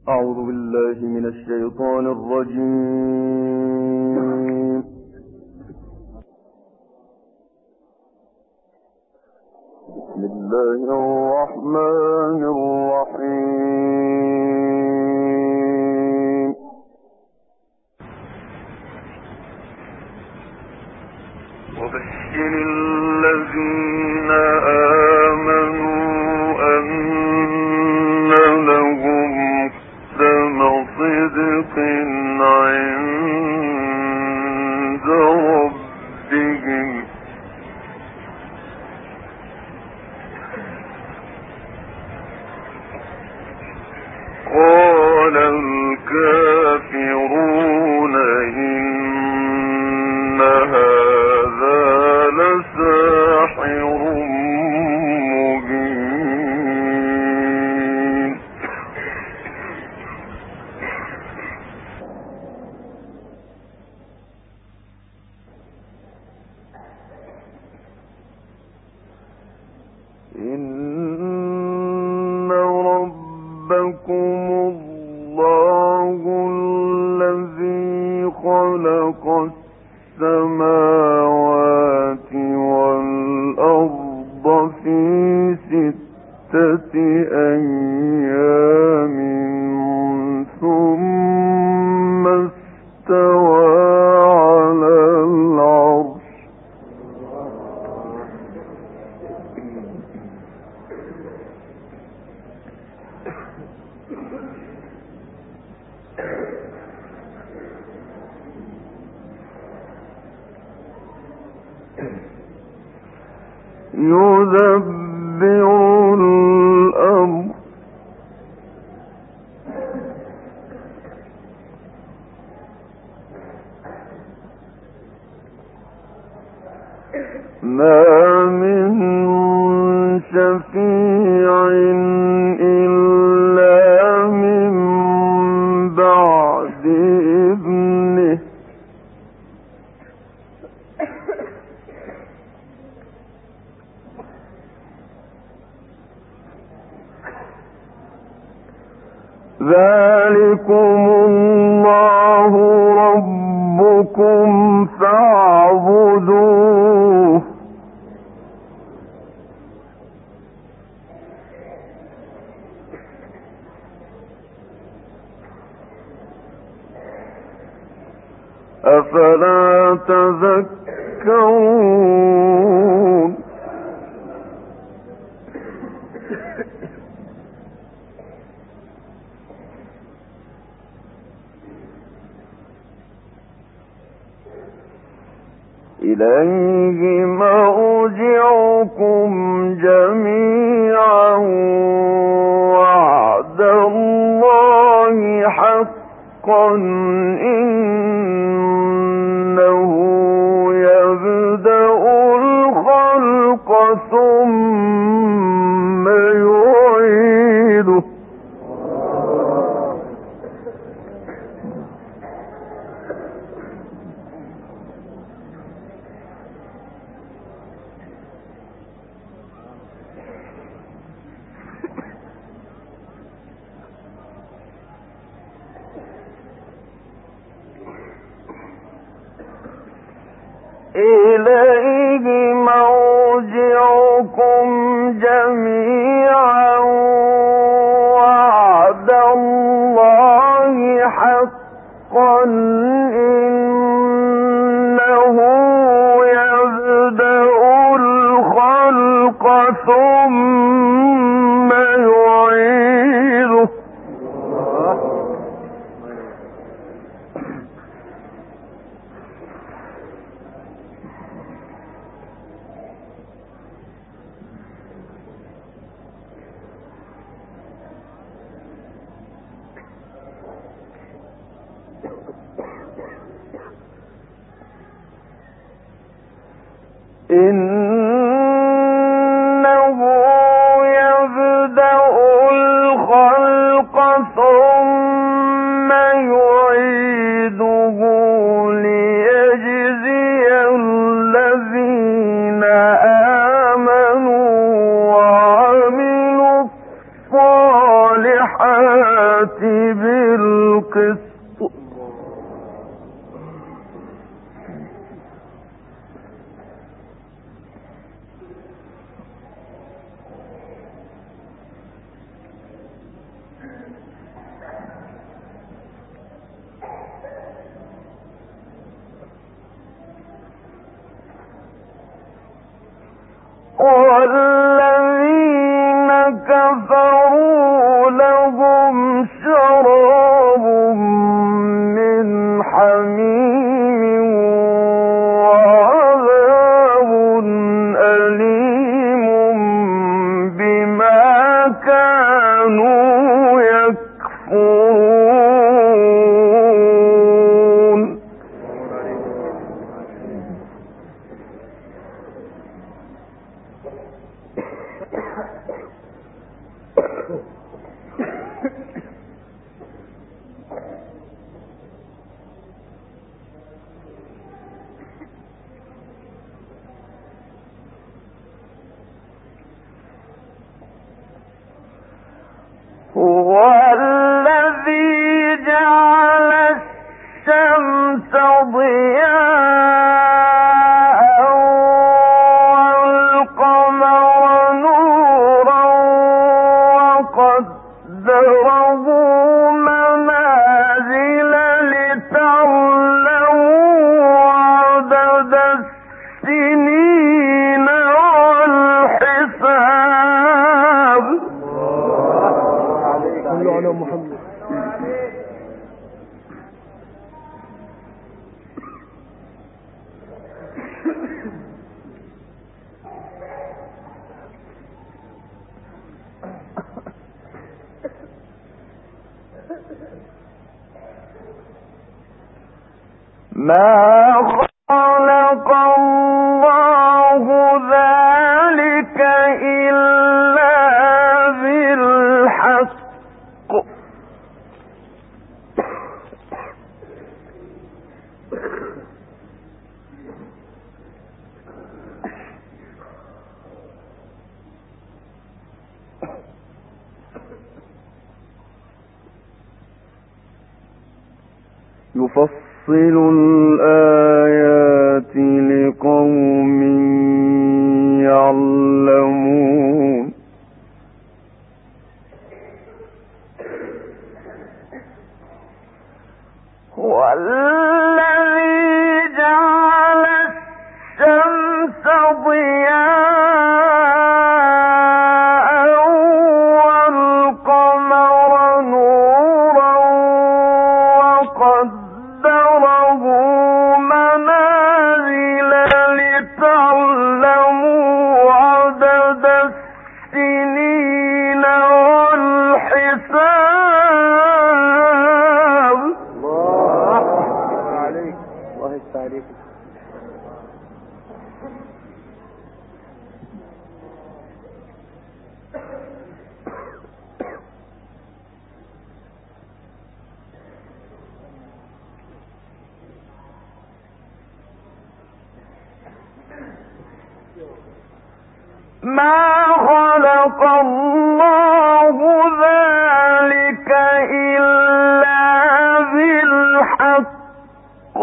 أعوذ بالله من الشيطان الرجيم. بسم الله الرحمن الرحيم. وبشر الذين آمنوا أن لهم قدم صدق عند ربهم قال الكافرون إن هذا لساحر مبين. إن ربكم الله الذي خلق السماوات والأرض في 6 أيام ثم استوى على العرش يدبر الأمر ما من شفيع إلا من بعد إذنه ذلكم الله ربكم فاعبدوه أفلا تذكرون. إليه مرجعكم جميعا وعد الله حقا إنه يبدأ الخلق ثم يعيده إليه مرجعكم جميعا وعد الله حقا إنه يبدأ الخلق ثم يعيده إنه يبدأ الخلق ثم يعيده ليجزي الذين آمنوا وعملوا الصالحات الساحات بالقسط والذين كفروا لهم شراب من حميم وعذاب أليم بما كانوا يكفرون هو الذي جعل الشمس ضياء والقمر نورا وقدره منازل لتعلموا عدد السنين والحساب. صلوا على محمد. ما خلق الله ذلك إلا بالحق يفصل الآيات لقوم يعلمون. هو الذي جعل الشمس ضياء والقمر نورا وقدره منازل لتعلموا عدد السنين والحساب. الله عليك. الله يستعليك. ما خلق الله ذلك إلا بالحق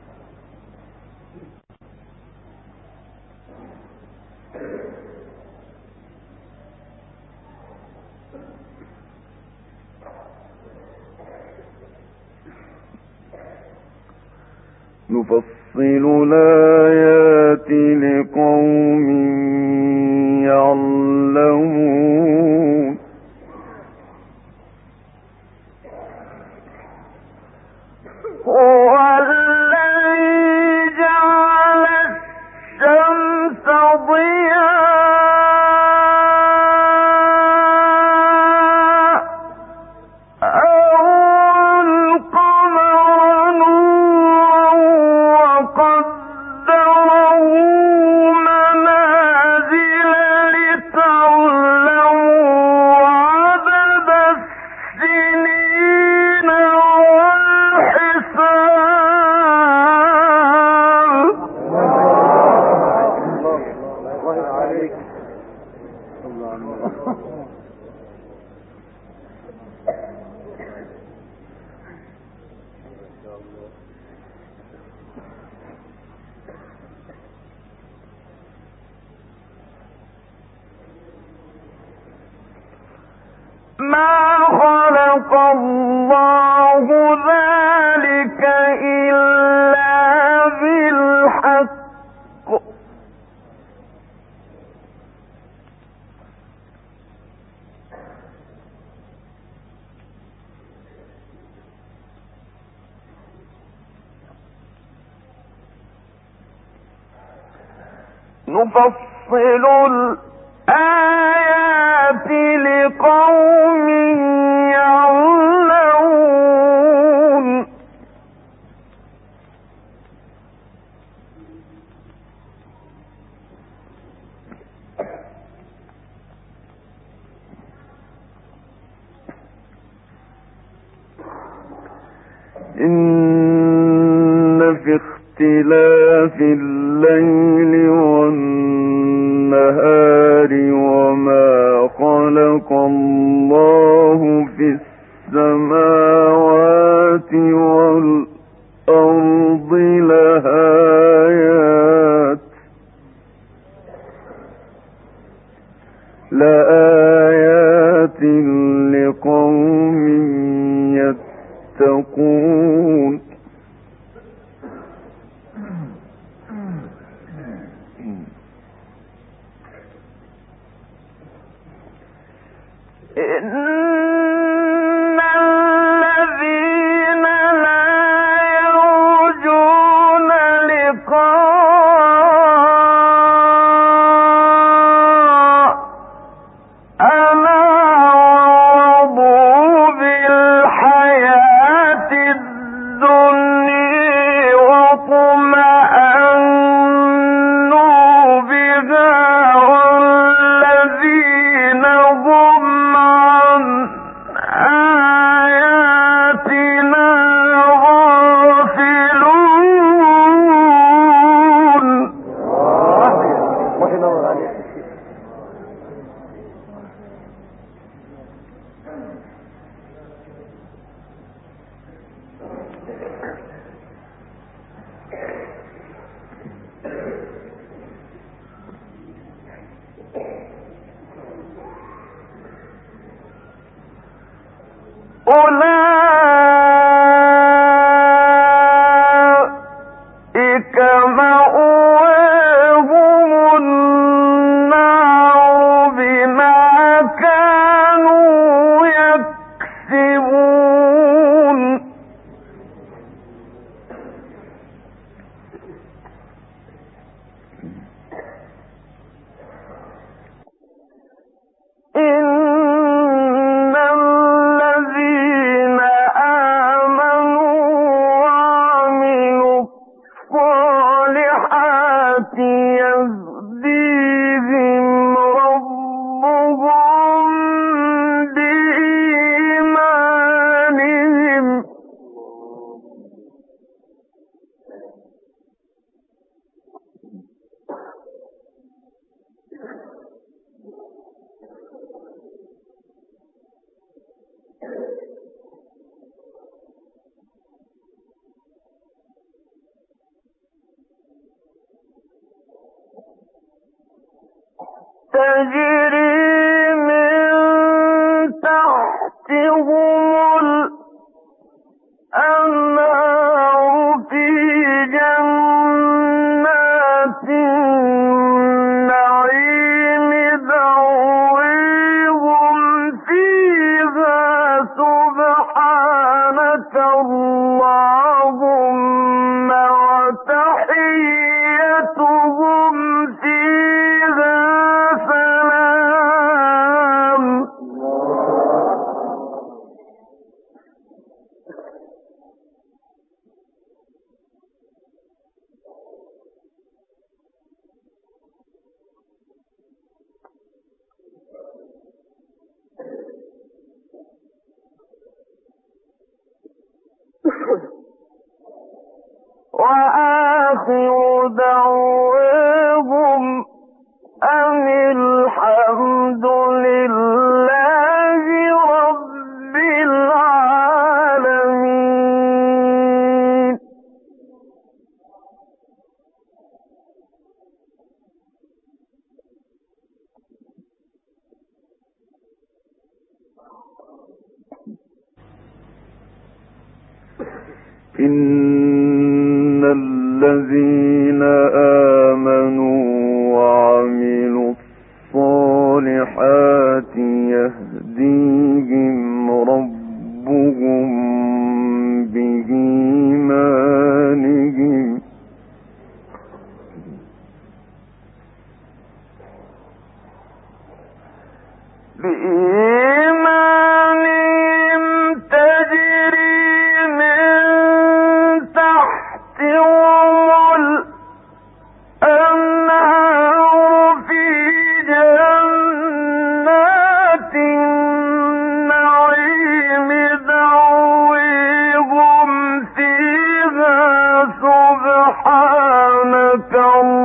نفصل الآيات لقوم يعلمون. هو الذي جعل الشمس ضياء والقمر نورا وقدره منازل لتعلموا عدد السنين والحساب. خلق الله ذلك إلا بالحق نفصل الآيات لقوم يعلمون إن في اختلاف الليل والنهار وما خلق الله في السماوات والأرض لآيات لقوم يتقون إن الذين لا يرجون لقاءنا ورضوا بالحياة الدنيا واطمأنوا بها والذين هم عن آياتنا غافلون أولئك مأواهم النار بما كانوا يكسبون إن الذين آمنوا وعملوا الصالحات يهديهم ربهم بإيمانهم تجري من تحتهم الأنهار في جنات النعيم دعويهم فيها إن الذين آمنوا وعملوا الصالحات يهديهم ربهم بإيمانهم تجري من تحتهم الأنهار في جنات النعيم دعويهم فيها سبحانك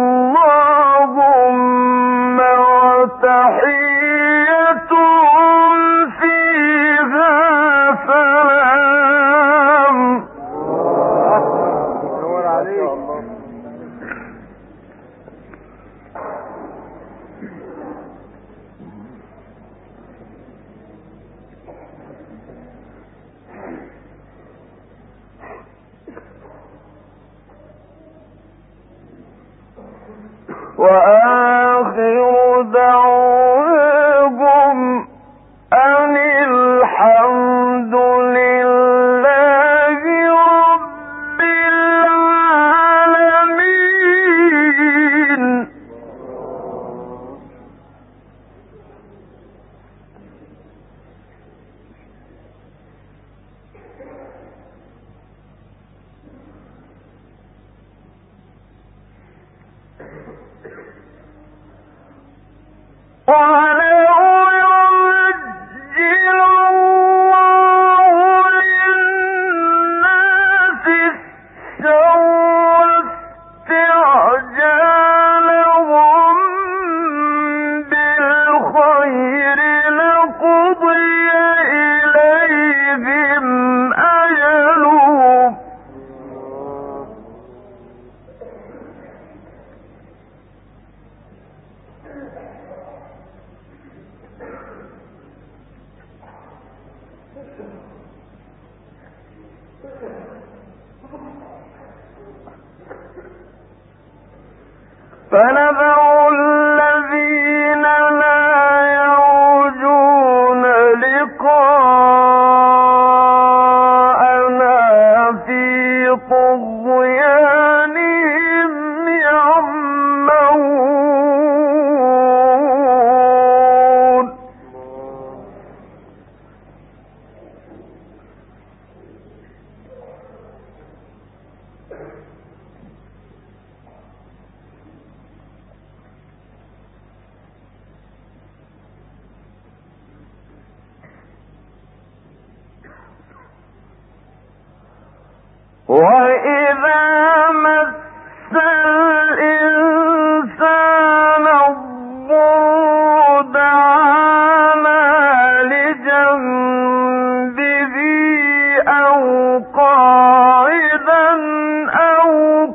اللهم وتحيتهم فيها سلام. وآخر دعواهم أن الحمد لله رب العالمين. ولو يعجل الله للناس الشر استعجالهم بالخير لقضي إليهم أجلهم فنذر الذين لا يرجون لقاءنا في طغيانهم يعمهون. وإذا مس الإنسان الضر دعانا لجنبه أو قاعدا أو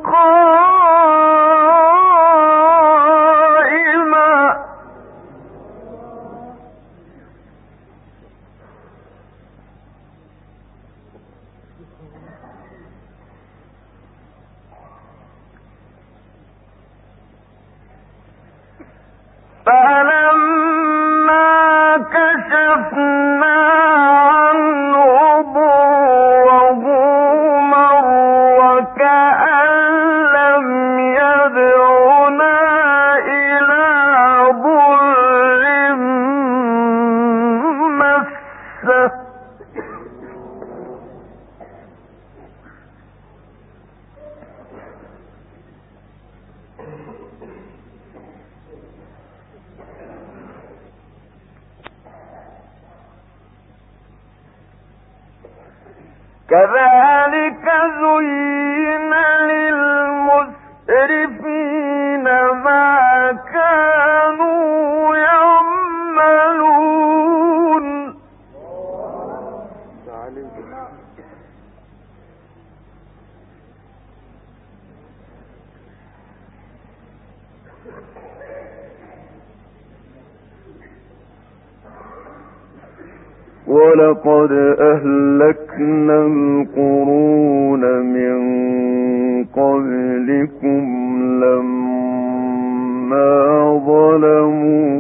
قائما فلما كشفنا عنه ضره مر كأن لم يدعنا إلى ضر مسه كذلك زين للمسرفين ما كانوا يعملون. ولقد أهلكنا القرون من قبلكم لما ظلموا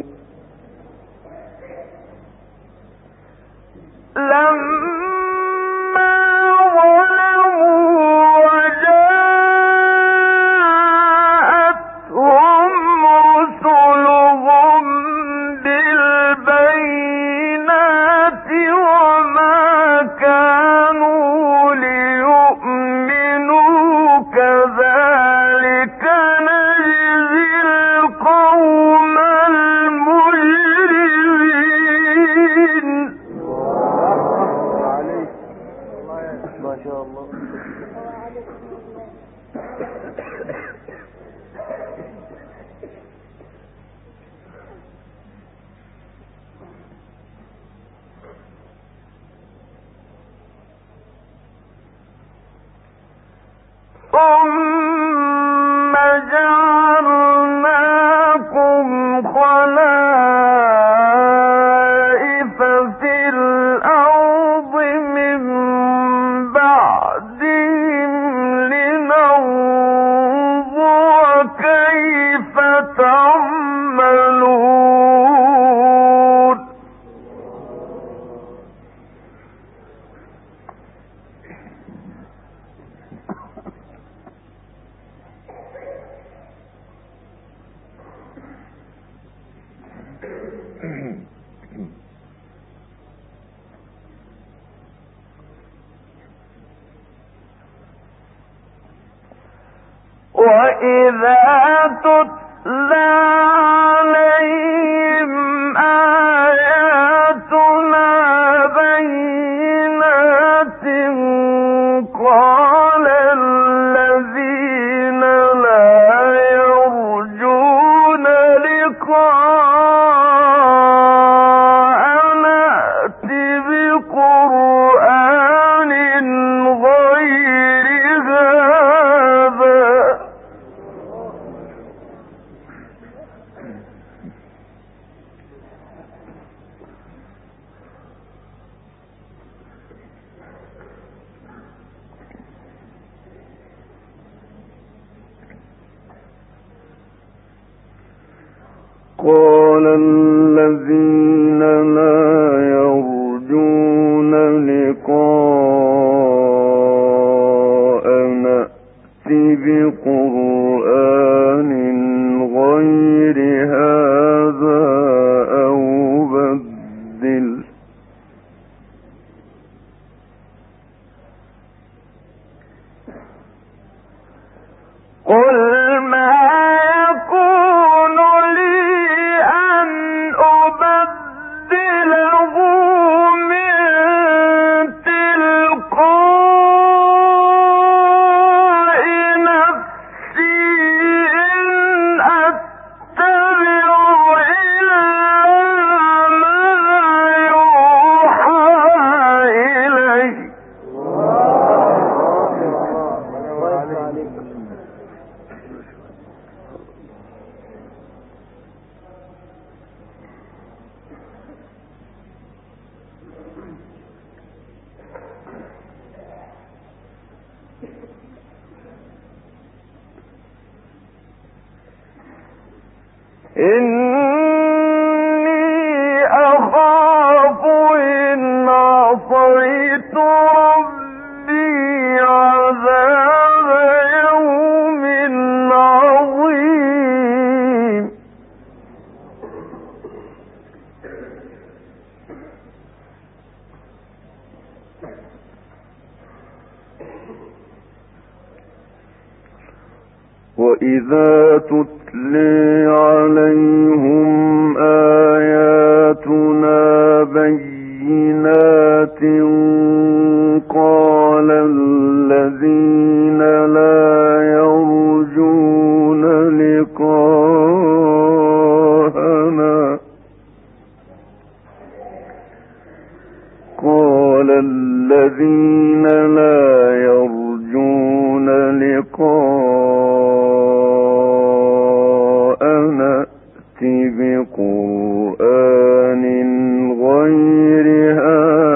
ثم جعلناكم خلائف في الأرض من بعدهم لننظر كيف تعملون وإذا تتلى عليهم آياتنا بينات قال الذين لا يرجون لقاءنا ائت بقرآن غير هذا قال الذين لا يرجون لقاءنا ائت بقرآن غير هذا أو بدل قل ما يكون لي أن أبدله من تلقاء نفسي إن أتبع إلا ما يوحى إلي إني أخاف إن عصيت ربي عذاب يوم عظيم وإذا تتلي عليهم آياتنا بينات قال الذين لا يرجون لقاءنا قال الذين لا يرجون لقاءنا ائت بقرآن غير هذا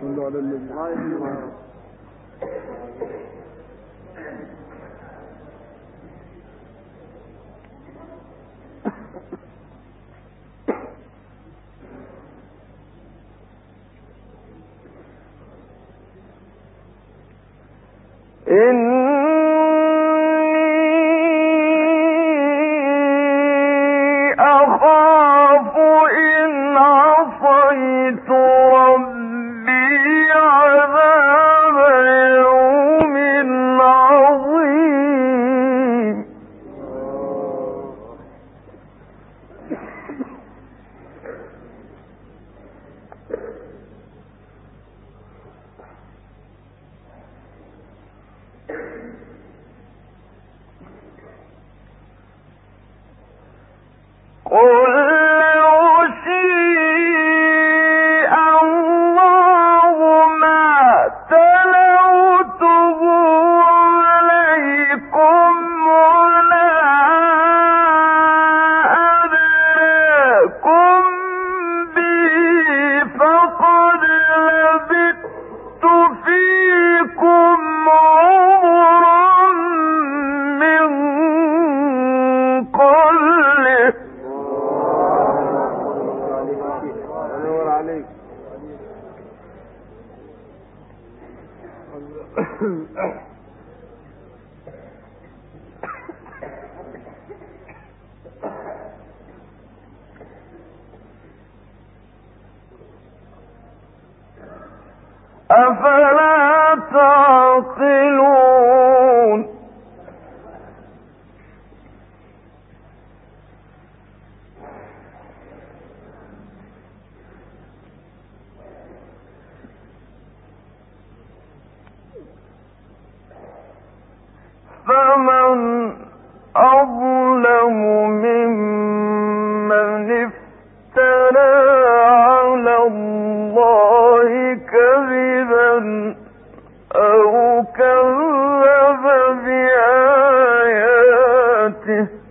صلوا على النبي. أخاف إن عصيت ربي عذاب يوم عظيم. قل لو شاء الله ما تلوته عليكم ولا أدراكم به فقد لبثت فيكم عمرا من قبله. أفلا تعقلون. فمن أظلم ممن افترى على الله كذبا أو كذب بآياته